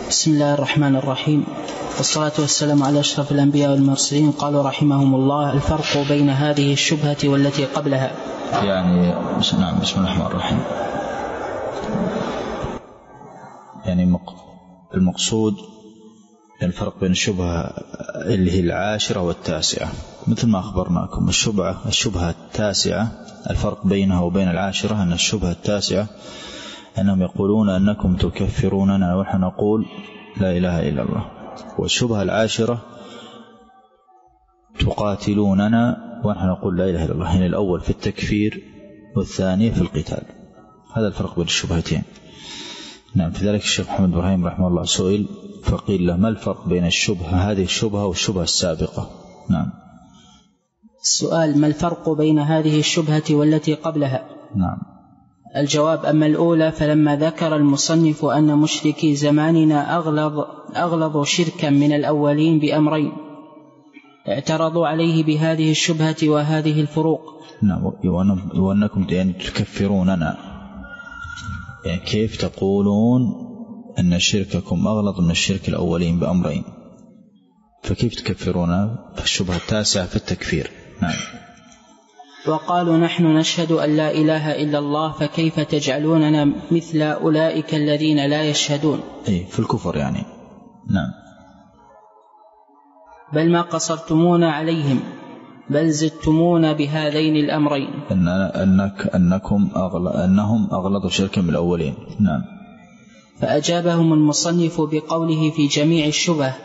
بسم الله الرحمن الرحيم، والصلاة والسلام على أشرف الأنبياء والمرسلين. قالوا رحمهم الله: الفرق بين هذه الشبهة والتي قبلها. يعني بسم الله الرحمن الرحيم. يعني المقصود الفرق بين الشبهة اللي هي 10 و9، مثل ما أخبرناكم. الشبهة 9 الفرق بينها وبين 10 أن الشبهة 9 أنهم يقولون أنكم تكفروننا ونحن نقول لا إله إلا الله، والشبهة 10 تقاتلوننا ونحن نقول لا إله إلا الله. يعني الأول في التكفير والثاني في القتال. هذا الفرق بين الشبهتين. نعم. في ذلك الشيخ محمد إبراهيم رحمه الله سئل فقيل له: ما الفرق بين هذه الشبهة والشبهة السابقة؟ نعم. السؤال: ما الفرق بين هذه الشبهة والتي قبلها؟ نعم. الجواب: أما الأولى فلما ذكر المصنف أن مشركي زماننا أغلظ شركا من الأولين بأمرين، اعترضوا عليه بهذه الشبهة وهذه الفروق. نعم. وأنكم تكفروننا، يعني كيف تقولون أن شرككم أغلظ من الشرك الأولين بأمرين، فكيف تكفروننا؟ فالشبهة 9 في التكفير. نعم. وقالوا: نحن نشهد أن لا إله إلا الله، فكيف تجعلوننا مثل أولئك الذين لا يشهدون؟ أي في الكفر يعني. نعم. بل ما قصرتمونا عليهم، بل زدتمونا بهذين الأمرين، أنهم أغلظ شركا من الأولين. نعم. فأجابهم المصنف بقوله في جميع الشبه: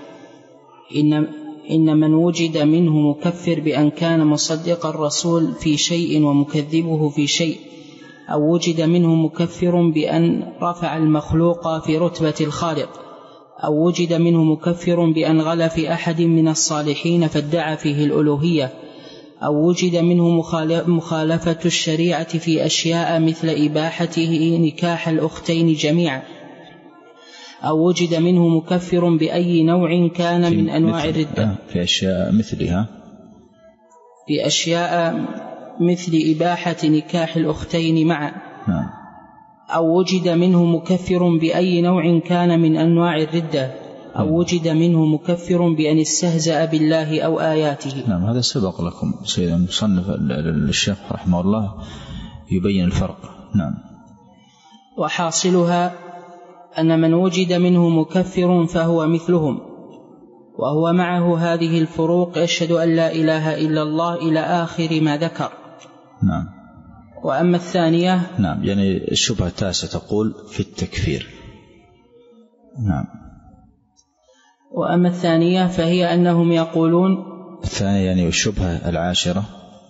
إن من وجد منه مكفر بأن كان مصدق الرسول في شيء ومكذبه في شيء، أو وجد منه مكفر بأن رفع المخلوق في رتبة الخالق، أو وجد منه مكفر بأن غلا في أحد من الصالحين فادعى فيه الألوهية، أو وجد منه مخالفة الشريعة في أشياء مثل إباحته نكاح الأختين جميعا، أو وجد منه مكفر بأي نوع كان من أنواع الردة، في أشياء مثلها، في أشياء مثل إباحة نكاح الأختين معا. أو وجد منه مكفر بأي نوع كان من أنواع الردة، أو وجد منه مكفر بأن استهزأ بالله أو آياته. نعم. هذا سبق لكم سيد المصنف الشيخ رحمه الله يبين الفرق. نعم. وحاصلها أن من وجد منه مكفر فهو مثلهم، وهو معه هذه الفروق يشهد أن لا إله إلا الله إلى آخر ما ذكر. نعم. وأما الثانية، نعم، يعني الشبهة 9 تقول في التكفير. نعم. وأما الثانية فهي أنهم يقولون، الثانية يعني الشبهة 10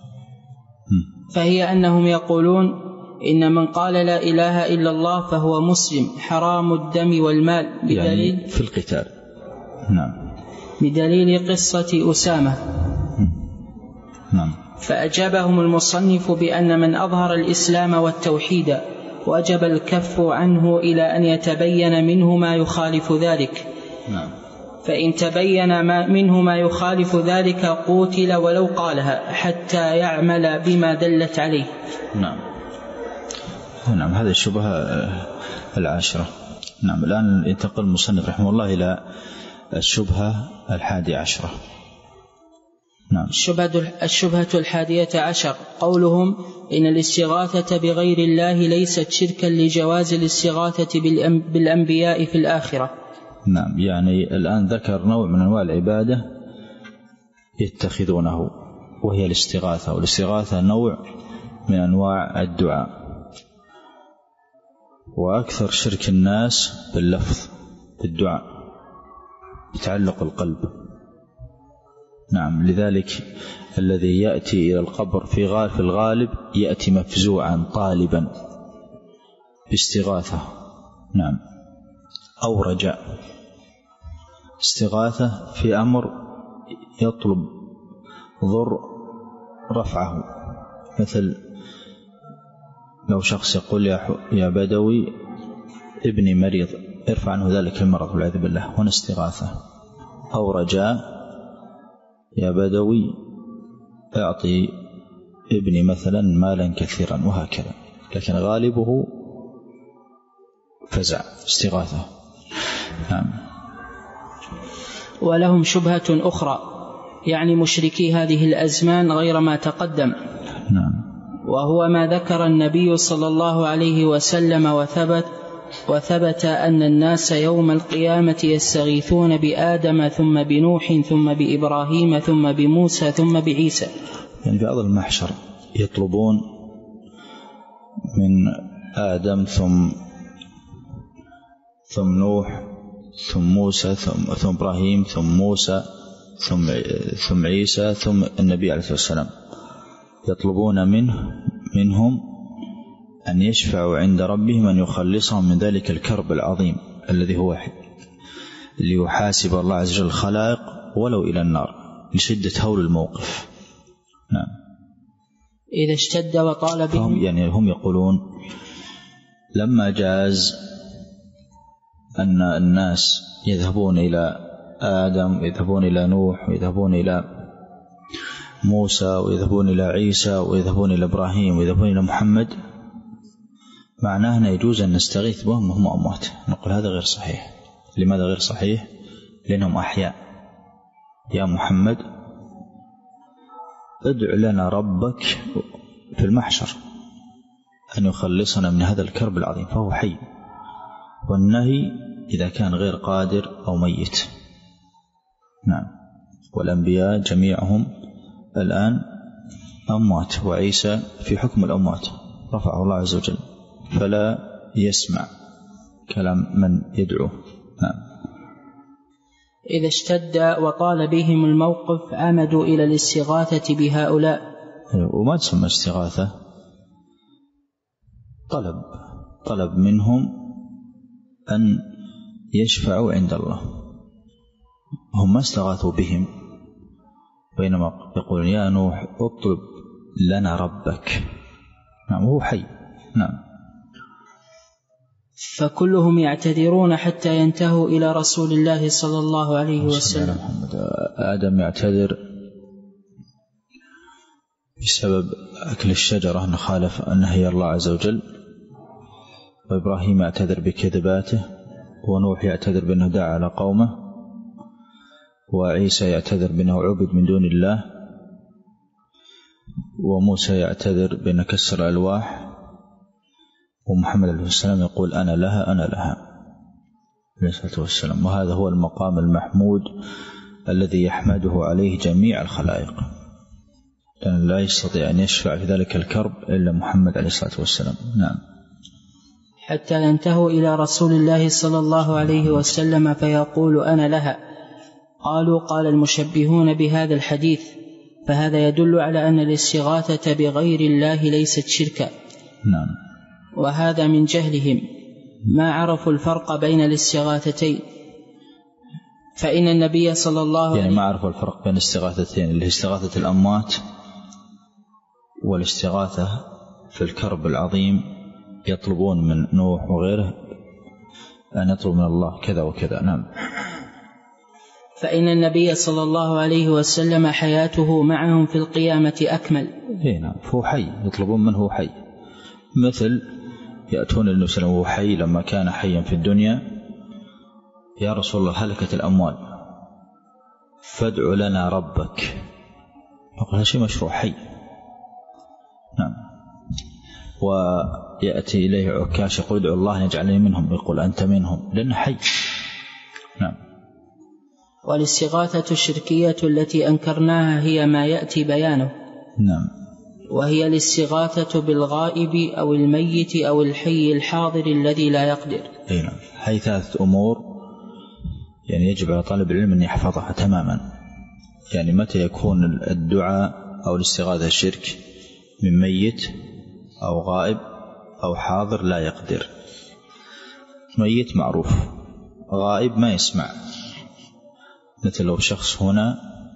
فهي أنهم يقولون: إن من قال لا إله إلا الله فهو مسلم حرام الدم والمال، بدليل يعني في القتال. نعم. بدليل قصة أسامة. نعم. فأجابهم المصنف بأن من أظهر الإسلام والتوحيد وجب الكف عنه إلى أن يتبين منه ما يخالف ذلك. نعم. فإن تبين منه ما يخالف ذلك قوتل ولو قالها حتى يعمل بما دلت عليه. نعم. نعم. هذه الشبهة 10. نعم. الآن ينتقل المصنف رحمه الله إلى الشبهة 11. نعم. الشبهة 11 قولهم: إن الاستغاثة بغير الله ليست شركا لجواز الاستغاثة بالأنبياء في الآخرة. نعم. يعني الآن ذكر نوع من أنواع العبادة يتخذونه وهي الاستغاثة، والاستغاثة نوع من أنواع الدعاء، وأكثر شرك الناس باللفظ بالدعاء بتعلق القلب. نعم. لذلك الذي يأتي إلى القبر في الغالب يأتي مفزوعا طالبا باستغاثة. نعم. أو رجاء. استغاثة في أمر يطلب ضر رفعه، مثل لو شخص يقول: يا بدوي ابني مريض ارفع عنه ذلك المرض والعياذ بالله، هنا استغاثة. أو رجاء: يا بدوي أعطي ابني مثلا مالا كثيرا، وهكذا. لكن غالبه فزع استغاثة. ولهم شبهة أخرى يعني مشركي هذه الأزمان غير ما تقدم، وهو ما ذكر النبي صلى الله عليه وسلم وثبت أن الناس يوم القيامة يستغيثون بآدم ثم بنوح ثم بإبراهيم ثم بموسى ثم بعيسى. يعني في أرض المحشر يطلبون من آدم ثم نوح ثم موسى ثم إبراهيم ثم موسى ثم عيسى ثم النبي عليه الصلاة والسلام، يطلبون منهم أن يشفعوا عند ربهم أن يخلصهم من ذلك الكرب العظيم الذي هو ليحاسب الله عز وجل الخلائق ولو إلى النار لشدة هول الموقف. نعم. إذا اشتد وطال بهم، يعني هم يقولون لما جاز أن الناس يذهبون إلى آدم ويذهبون إلى نوح ويذهبون إلى موسى ويذهبون إلى عيسى ويذهبون إلى إبراهيم ويذهبون إلى محمد، معناه أن يجوز أن نستغيث بهم وهم أموات. نقول هذا غير صحيح. لماذا غير صحيح؟ لأنهم أحياء. يا محمد ادع لنا ربك في المحشر أن يخلصنا من هذا الكرب العظيم، فهو حي. والنهي إذا كان غير قادر أو ميت. نعم. والأنبياء جميعهم الآن أموات، وعيسى في حكم الأموات رفعه الله عز وجل، فلا يسمع كلام من يدعوه. نعم. إذا اشتد وطال بهم الموقف عمدوا إلى الاستغاثة بهؤلاء. وما تسمى استغاثة، طلب منهم أن يشفعوا عند الله. هم ما استغاثوا بهم، بينما يقولون يا نوح اطلب لنا ربك. نعم. وهو حي. نعم. فكلهم يعتذرون حتى ينتهوا إلى رسول الله صلى الله عليه وسلم. آدم يعتذر بسبب أكل الشجرة أن خالف نهي الله عز وجل، وإبراهيم يعتذر بكذباته، ونوح يعتذر بأنه دعا على قومه، وعيسى يعتذر بأنه عبد من دون الله، وموسى يعتذر بأنه كسر الألواح، ومحمد عليه السلام يقول أنا لها عليه الصلاة والسلام. وهذا هو المقام المحمود الذي يحمده عليه جميع الخلائق، لأن لا يستطيع أن يشفع في ذلك الكرب إلا محمد عليه الصلاة والسلام. نعم. حتى ينتهوا إلى رسول الله صلى الله عليه وسلم فيقول أنا لها. قال المشبهون بهذا الحديث، فهذا يدل على أن الاستغاثة بغير الله ليست شركا. نعم. وهذا من جهلهم، ما عرفوا الفرق بين الاستغاثتين. فإن النبي صلى الله عليه وسلم ما عرفوا الفرق بين الاستغاثتين، اللي هي استغاثة الأموات والاستغاثة في الكرب العظيم، يطلبون من نوح وغيره أن يطلب من الله كذا وكذا. نعم. فإن النبي صلى الله عليه وسلم حياته معهم في القيامة أكمل. نعم. فهو حي، يطلبون منه حي. مثل يأتون النبي صلى الله عليه وسلم وهو حي لما كان حيا في الدنيا، يا رسول الله هلكت الأموال فادع لنا ربك. يقول هذا شيء مشروع، حي. نعم. ويأتي إليه عكاش يقول ادعو الله أن يجعلني منهم، يقول أنت منهم، لأنه حي. نعم. والاستغاثة الشركية التي أنكرناها هي ما يأتي بيانه. نعم. وهي الاستغاثة بالغائب أو الميت أو الحي الحاضر الذي لا يقدر. نعم. هي 3 أمور يعني يجب على طالب العلم أن يحفظها تماما. يعني متى يكون الدعاء أو الاستغاثة الشرك؟ من ميت أو غائب أو حاضر لا يقدر. ميت معروف، غائب ما يسمع. مثل لو شخص هنا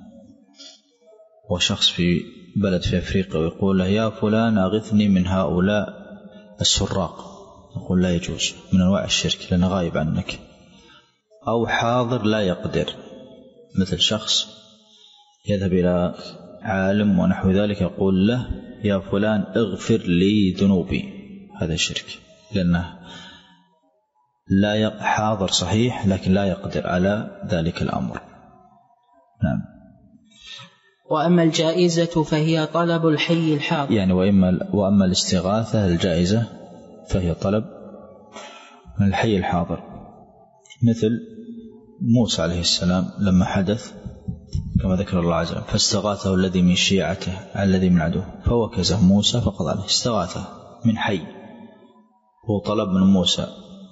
وشخص في بلد في أفريقيا ويقول له يا فلان أغثني من هؤلاء السراق، يقول لا يجوز، من أنواع الشرك لأنه غائب عنك. أو حاضر لا يقدر، مثل شخص يذهب إلى عالم ونحو ذلك يقول له يا فلان اغفر لي ذنوبي، هذا شرك لأنه لا حاضر صحيح لكن لا يقدر على ذلك الأمر. نعم. وأما الجائزة فهي طلب الحي الحاضر، يعني وأما الاستغاثة الجائزة فهي طلب من الحي الحاضر، مثل موسى عليه السلام لما حدث كما ذكر الله عز وجل فاستغاثه الذي من شيعته على الذي من عدوه فوكزه موسى فقضى عليه. استغاثه من حي، هو طلب من موسى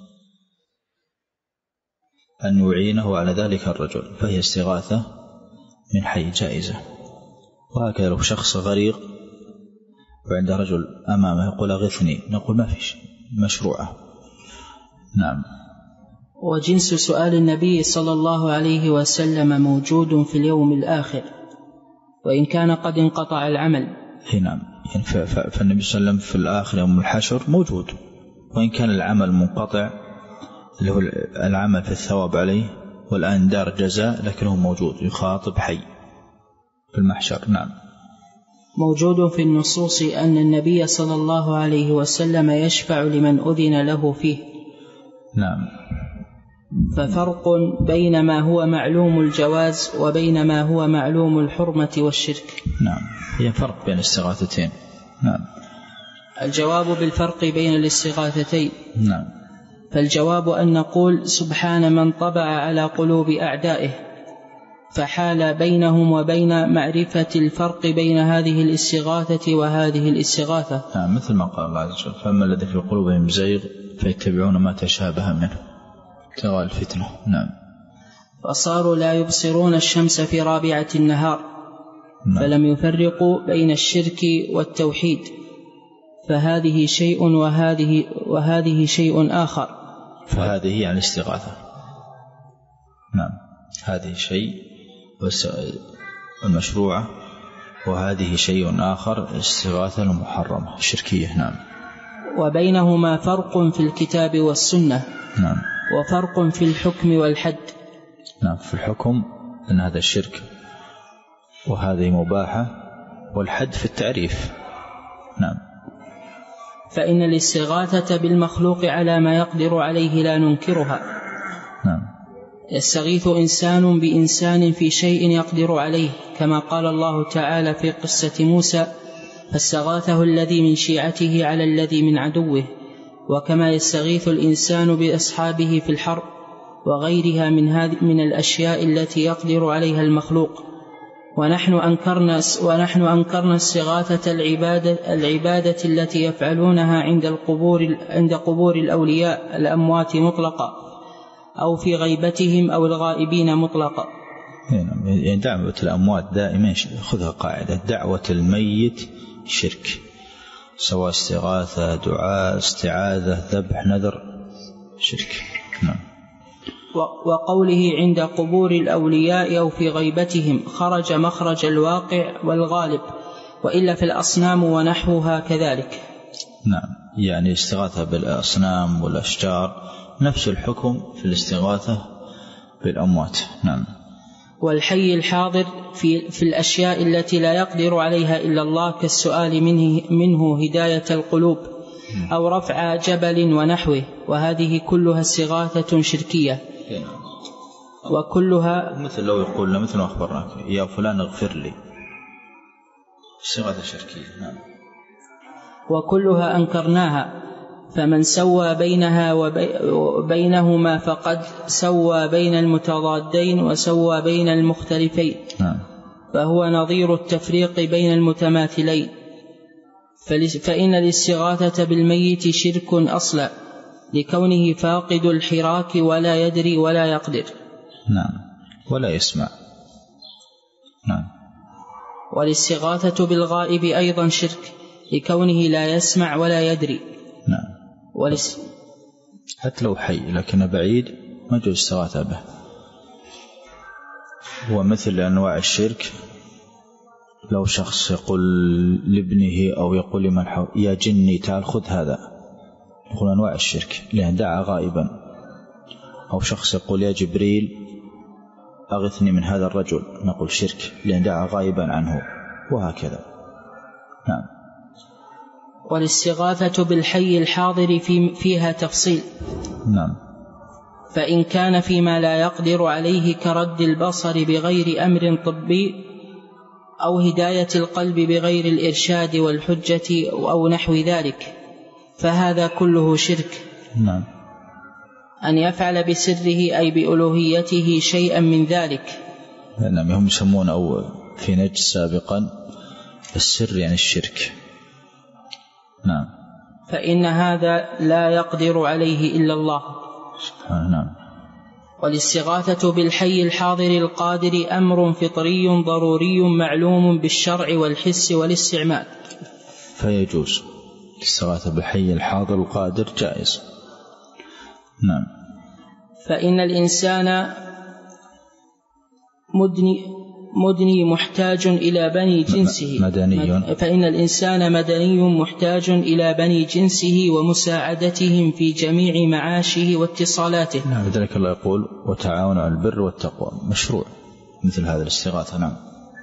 أن يعينه على ذلك الرجل، فهي استغاثة من حي جائزة. وهكذا لو شخص غريق وعند رجل أمامه يقول أغثني، نقول ما فيش، مشروعة. نعم. وجنس سؤال النبي صلى الله عليه وسلم موجود في اليوم الآخر وإن كان قد انقطع العمل. نعم. يعني فالنبي صلى الله عليه وسلم في الآخر يوم الحشر موجود، وإن كان العمل منقطع اللي هو العمل في الثواب عليه والآن دار جزاء، لكنه موجود يخاطب حي في المحشر. نعم. موجود في النصوص أن النبي صلى الله عليه وسلم يشفع لمن أذن له فيه. نعم. ففرق بين ما هو معلوم الجواز وبين ما هو معلوم الحرمة والشرك. نعم. هي فرق بين الاستغاثتين. نعم. الجواب بالفرق بين الاستغاثتين. نعم. فالجواب أن نقول سبحان من طبع على قلوب أعدائه، فحال بينهم وبين معرفة الفرق بين هذه الاستغاثة وهذه الاستغاثة. نعم. مثل ما قال الله عز وجل فأما الذي في قلوبهم زيغ فيتبعون ما تشابه منه ابتغاء الفتنة. نعم. فصاروا لا يبصرون الشمس في رابعة النهار. نعم. فلم يفرقوا بين الشرك والتوحيد، فهذه شيء وهذه شيء آخر. فهذه يعني الاستغاثة. نعم. هذه شيء المشروعة وهذه شيء آخر الاستغاثة المحرمة الشركية. نعم. وبينهما فرق في الكتاب والسنة. نعم. وفرق في الحكم والحد. نعم. في الحكم أن هذا الشرك وهذه مباحة، والحد في التعريف. نعم. فإن الاستغاثة بالمخلوق على ما يقدر عليه لا ننكرها. نعم. يستغيث إنسان بإنسان في شيء يقدر عليه، كما قال الله تعالى في قصة موسى فاستغاثه الذي من شيعته على الذي من عدوه، وكما يستغيث الإنسان بأصحابه في الحرب وغيرها من الأشياء التي يقدر عليها المخلوق. ونحن أنكرنا استغاثة العبادة التي يفعلونها عند قبور الأولياء الأموات مطلقة، أو في غيبتهم أو الغائبين مطلقة. يعني دعوة الأموات دائما خذها قاعدة، دعوة الميت شرك، سواء استغاثة دعاء استعاذة ذبح نذر شرك. نعم. وقوله عند قبور الأولياء أو في غيبتهم خرج مخرج الواقع والغالب، وإلا في الأصنام ونحوها كذلك. نعم. يعني استغاثة بالأصنام والأشجار نفس الحكم في الاستغاثة بالأموات. نعم. والحي الحاضر في الأشياء التي لا يقدر عليها إلا الله، كالسؤال منه هداية القلوب أو رفع جبل ونحوه، وهذه كلها استغاثة شركية. وكلها مثل لو يقول مثل ما أخبرناك يا فلان اغفر لي، استغاثة شركية. نعم. وكلها أنكرناها، فمن سوى بينها وبينهما فقد سوى بين المتضادين وسوى بين المختلفين. نعم. فهو نظير التفريق بين المتماثلين. فإن الاستغاثة بالميت شرك أصلا، لكونه فاقد الحراك ولا يدري ولا يقدر. نعم. ولا يسمع. نعم. والاستغاثة بالغائب أيضا شرك، لكونه لا يسمع ولا يدري. نعم. حتى لو حي لكن بعيد ما يجوز استغاثة به. ومثل أنواع الشرك لو شخص يقول لابنه أو يقول لمن حوله يا جني تعال خذ هذا، يقول أنواع الشرك لأن دعا غائبا. أو شخص يقول يا جبريل أغثني من هذا الرجل، نقول شرك لأن دعا غائبا عنه، وهكذا. نعم. والاستغاثة بالحي الحاضر فيها تفصيل. نعم. فإن كان فيما لا يقدر عليه كرد البصر بغير أمر طبي أو هداية القلب بغير الإرشاد والحجة أو نحو ذلك فهذا كله شرك. نعم. أن يفعل بسره أي بألوهيته شيئا من ذلك. نعم. هم يسمون أو في نجد سابقا السر يعني الشرك. نعم. فإن هذا لا يقدر عليه إلا الله. نعم. والاستغاثة بالحي الحاضر القادر أمر فطري ضروري معلوم بالشرع والحس والاستعمال، فيجوز الاستغاثة بالحي الحاضر القادر جائز. نعم. فإن الإنسان مدني محتاج إلى بني جنسه فإن الإنسان مدني محتاج إلى بني جنسه ومساعدتهم في جميع معاشه واتصالاته. نعم. لذلك الله يقول وتعاونوا على البر والتقوى، مشروع مثل هذا الاستغاثة. نعم.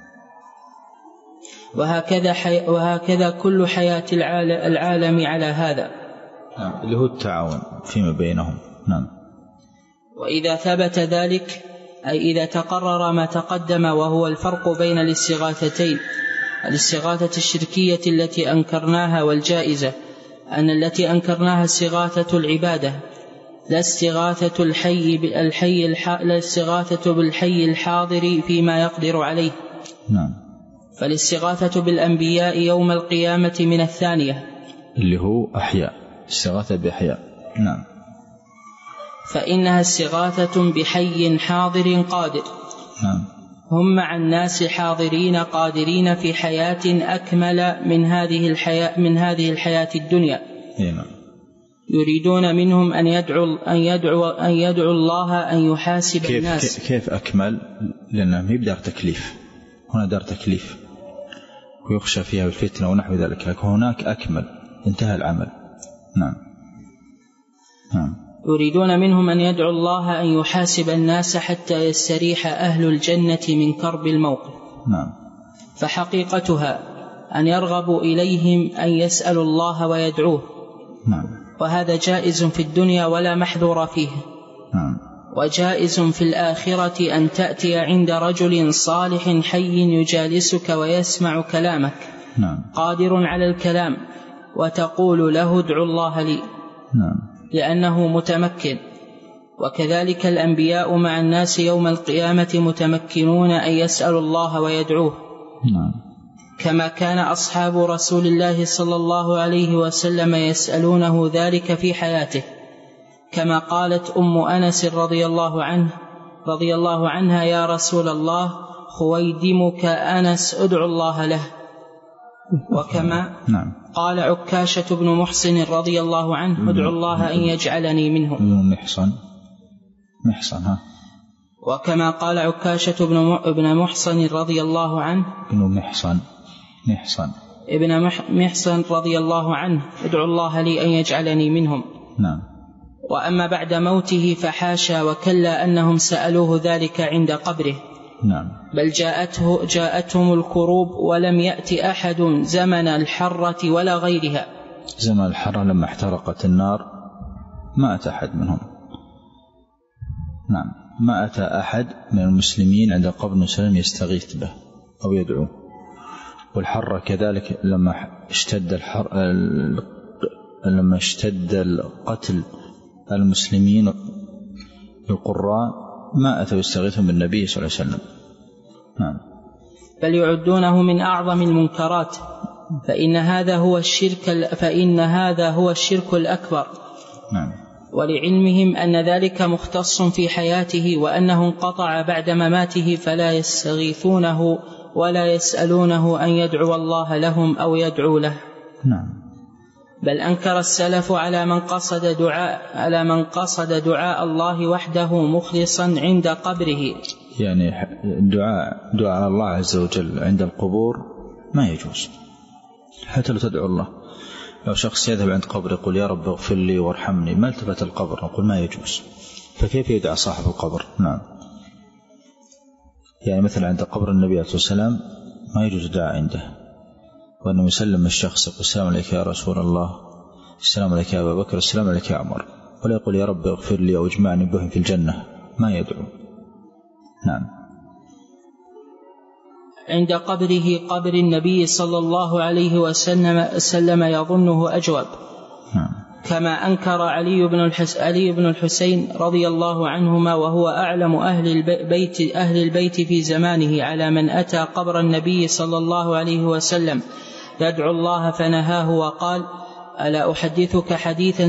وهكذا كل حياة العالم على هذا. نعم. اللي هو التعاون فيما بينهم. نعم. وإذا ثبت ذلك أي إذا تقرر ما تقدم وهو الفرق بين الاستغاثتين، الاستغاثة الشركية التي أنكرناها والجائزة، أن التي أنكرناها استغاثة العبادة لا استغاثة بالحي الحاضر فيما يقدر عليه. نعم. فالاستغاثة بالأنبياء يوم القيامة من الثانية اللي هو أحياء، استغاثة بأحياء. نعم. فإنها استغاثة بحي حاضر قادر. نعم. هم مع الناس حاضرين قادرين في حياة أكمل من هذه الحياة الدنيا. نعم. يريدون منهم أن يدعو الله أن يحاسب الناس. كيف أكمل؟ لأنه ما بدار تكليف، هنا دار تكليف ويخشى فيها الفتنة ونحو ذلك، لكن هناك أكمل انتهى العمل. نعم. نعم. يريدون منهم أن يدعو الله أن يحاسب الناس حتى يستريح أهل الجنة من كرب الموقف. نعم. فحقيقتها أن يرغبوا إليهم أن يسألوا الله ويدعوه. نعم. وهذا جائز في الدنيا ولا محذور فيه. نعم. وجائز في الآخرة أن تأتي عند رجل صالح حي يجالسك ويسمع كلامك. نعم. قادر على الكلام وتقول له ادعو الله لي. نعم. لأنه متمكن. وكذلك الأنبياء مع الناس يوم القيامة متمكنون أن يسألوا الله ويدعوه. نعم. كما كان أصحاب رسول الله صلى الله عليه وسلم يسألونه ذلك في حياته، كما قالت أم أنس رضي الله عنها يا رسول الله خويدمك أنس ادعو الله له. وكما نعم. قال عكاشة بن محصن رضي الله عنه ادعو الله أن يجعلني منهم. محصن ها. وكما قال عكاشة بن محصن رضي الله عنه ابن محصن رضي الله عنه ادعو الله لي أن يجعلني منهم. نعم. وأما بعد موته فحاشا وكلا أنهم سألوه ذلك عند قبره. نعم. بل جاءتهم الكروب ولم يأتي أحد زمن الحرة ولا غيرها. زمن الحرة لما احترقت النار ما أتى أحد منهم. نعم. ما أتى أحد من المسلمين عند قبر النبي صلى الله عليه وسلم يستغيث به أو يدعو. والحرة كذلك لما اشتد القتل المسلمين القراء ما أتوا يستغيثون بالنبي صلى الله عليه وسلم. نعم. بل يعدونه من أعظم المنكرات، فإن هذا هو الشرك الأكبر. نعم. ولعلمهم أن ذلك مختص في حياته وأنه انقطع بعد مماته، فلا يستغيثونه ولا يسألونه أن يدعو الله لهم أو يدعو له. نعم. بل أنكر السلف على من قصد دعاء الله وحده مخلصا عند قبره. يعني دعاء الله عز وجل عند القبور ما يجوز، حتى لو تدعو الله. لو شخص يذهب عند قبر يقول يا رب اغفر لي وارحمني، ما التفت القبر، نقول ما يجوز. فكيف يدعى صاحب القبر؟ نعم. يعني مثلا عند قبر النبي عليه الصلاة والسلام ما يجوز دعاء عنده، وأنه يسلم الشخص يقول السلام عليك يا رسول الله، السلام عليك يا أبا بكر، السلام عليك يا عمر، ولا يقول يا رب اغفر لي أو اجمعني بهم في الجنة، ما يدعو. نعم. عند قبره قبر النبي صلى الله عليه وسلم يظنه أجوب. كما أنكر علي بن الحسين رضي الله عنهما وهو أعلم أهل البيت في زمانه على من أتى قبر النبي صلى الله عليه وسلم يدعو الله فنهاه وقال: ألا أحدثك حديثا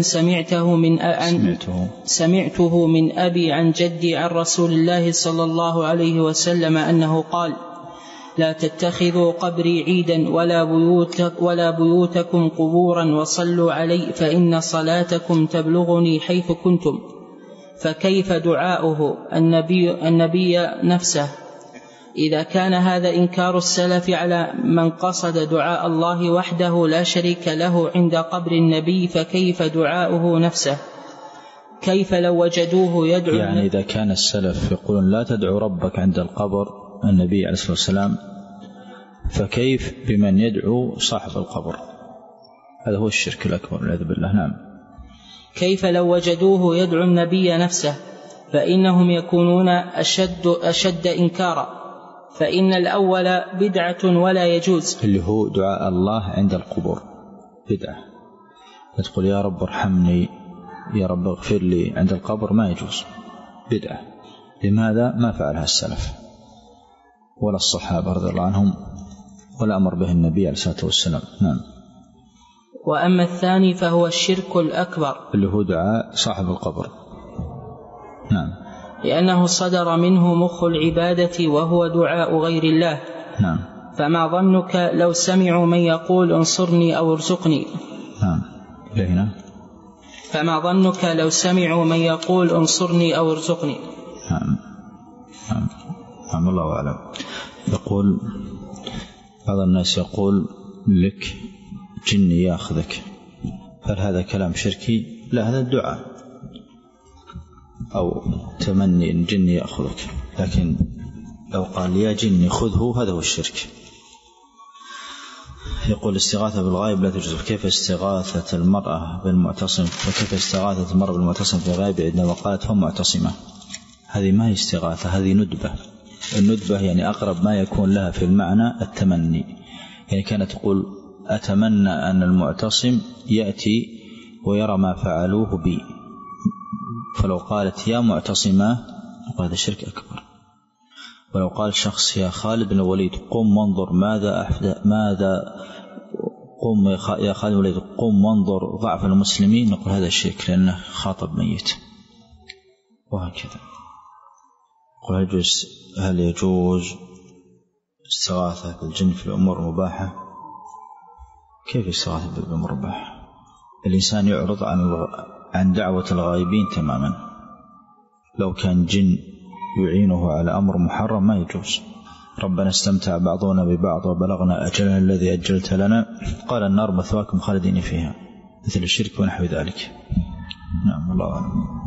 سمعته من أبي عن جدي عن رسول الله صلى الله عليه وسلم أنه قال: لا تتخذوا قبري عيدا ولا بيوتكم قبورا وصلوا علي فإن صلاتكم تبلغني حيث كنتم. فكيف دعاؤه النبي نفسه؟ إذا كان هذا إنكار السلف على من قصد دعاء الله وحده لا شريك له عند قبر النبي، فكيف دعاؤه نفسه؟ كيف لو وجدوه يدعو؟ يعني إذا كان السلف يقولون لا تدعو ربك عند القبر النبي عليه الصلاة والسلام، فكيف بمن يدعو صاحب القبر؟ هذا هو الشرك الأكبر والعياذ بالله. نعم. كيف لو وجدوه يدعو النبي نفسه؟ فإنهم يكونون أشد إنكارا، فإن الأول بدعة ولا يجوز، اللي هو دعاء الله عند القبور بدعة. تقول يا رب ارحمني، يا رب اغفر لي عند القبر، ما يجوز، بدعة. لماذا؟ ما فعلها السلف ولا الصحابة رضي الله عنهم ولا أمر به النبي عليه الصلاة والسلام. نعم. وأما الثاني فهو الشرك الأكبر، اللي هو دعاء صاحب القبر. نعم. لأنه صدر منه مخ العبادة وهو دعاء غير الله. نعم. فما ظنك لو سمعوا من يقول انصرني أو ارزقني؟ نعم. لهنا. فما ظنك لو سمعوا من يقول انصرني أو ارزقني؟ نعم. نعم. نعم. الله أعلم. يقول بعض الناس يقول لك جني يأخذك، هل هذا كلام شركي؟ لا، هذا الدعاء أو تمني إن جني يأخذك، لكن لو قال يا جني خذه هذا هو الشرك. يقول الاستغاثة بالغائب لا تجوز. كيف استغاثة المرأة بالمعتصم؟ وكيف استغاثة المرأة بالمعتصم في الغائب عندما قالت هم معتصمة؟ هذه ما هي استغاثة، هذه ندبة. الندبة يعني أقرب ما يكون لها في المعنى التمني، يعني كانت تقول أتمنى أن المعتصم يأتي ويرى ما فعلوه بي، فلو قالت يا معتصمة هذا شرك أكبر. ولو قال شخص يا خالد بن الوليد قم وانظر قم يا خالد بن الوليد قم وانظر ضعف المسلمين، نقول هذا شرك لأنه خاطب ميت. وهكذا. هل يجوز استغاثة بالجن في الأمور المباحة؟ كيف استغاثة بالأمور المباحة؟ الإنسان يعرض عن دعوة الغائبين تماما. لو كان جن يعينه على أمر محرم ما يجوز. ربنا استمتع بعضنا ببعض وبلغنا أجلنا الذي أجلت لنا، قال النار مثواكم خالدين فيها، مثل الشرك ونحو ذلك. نعم. الله أعلم.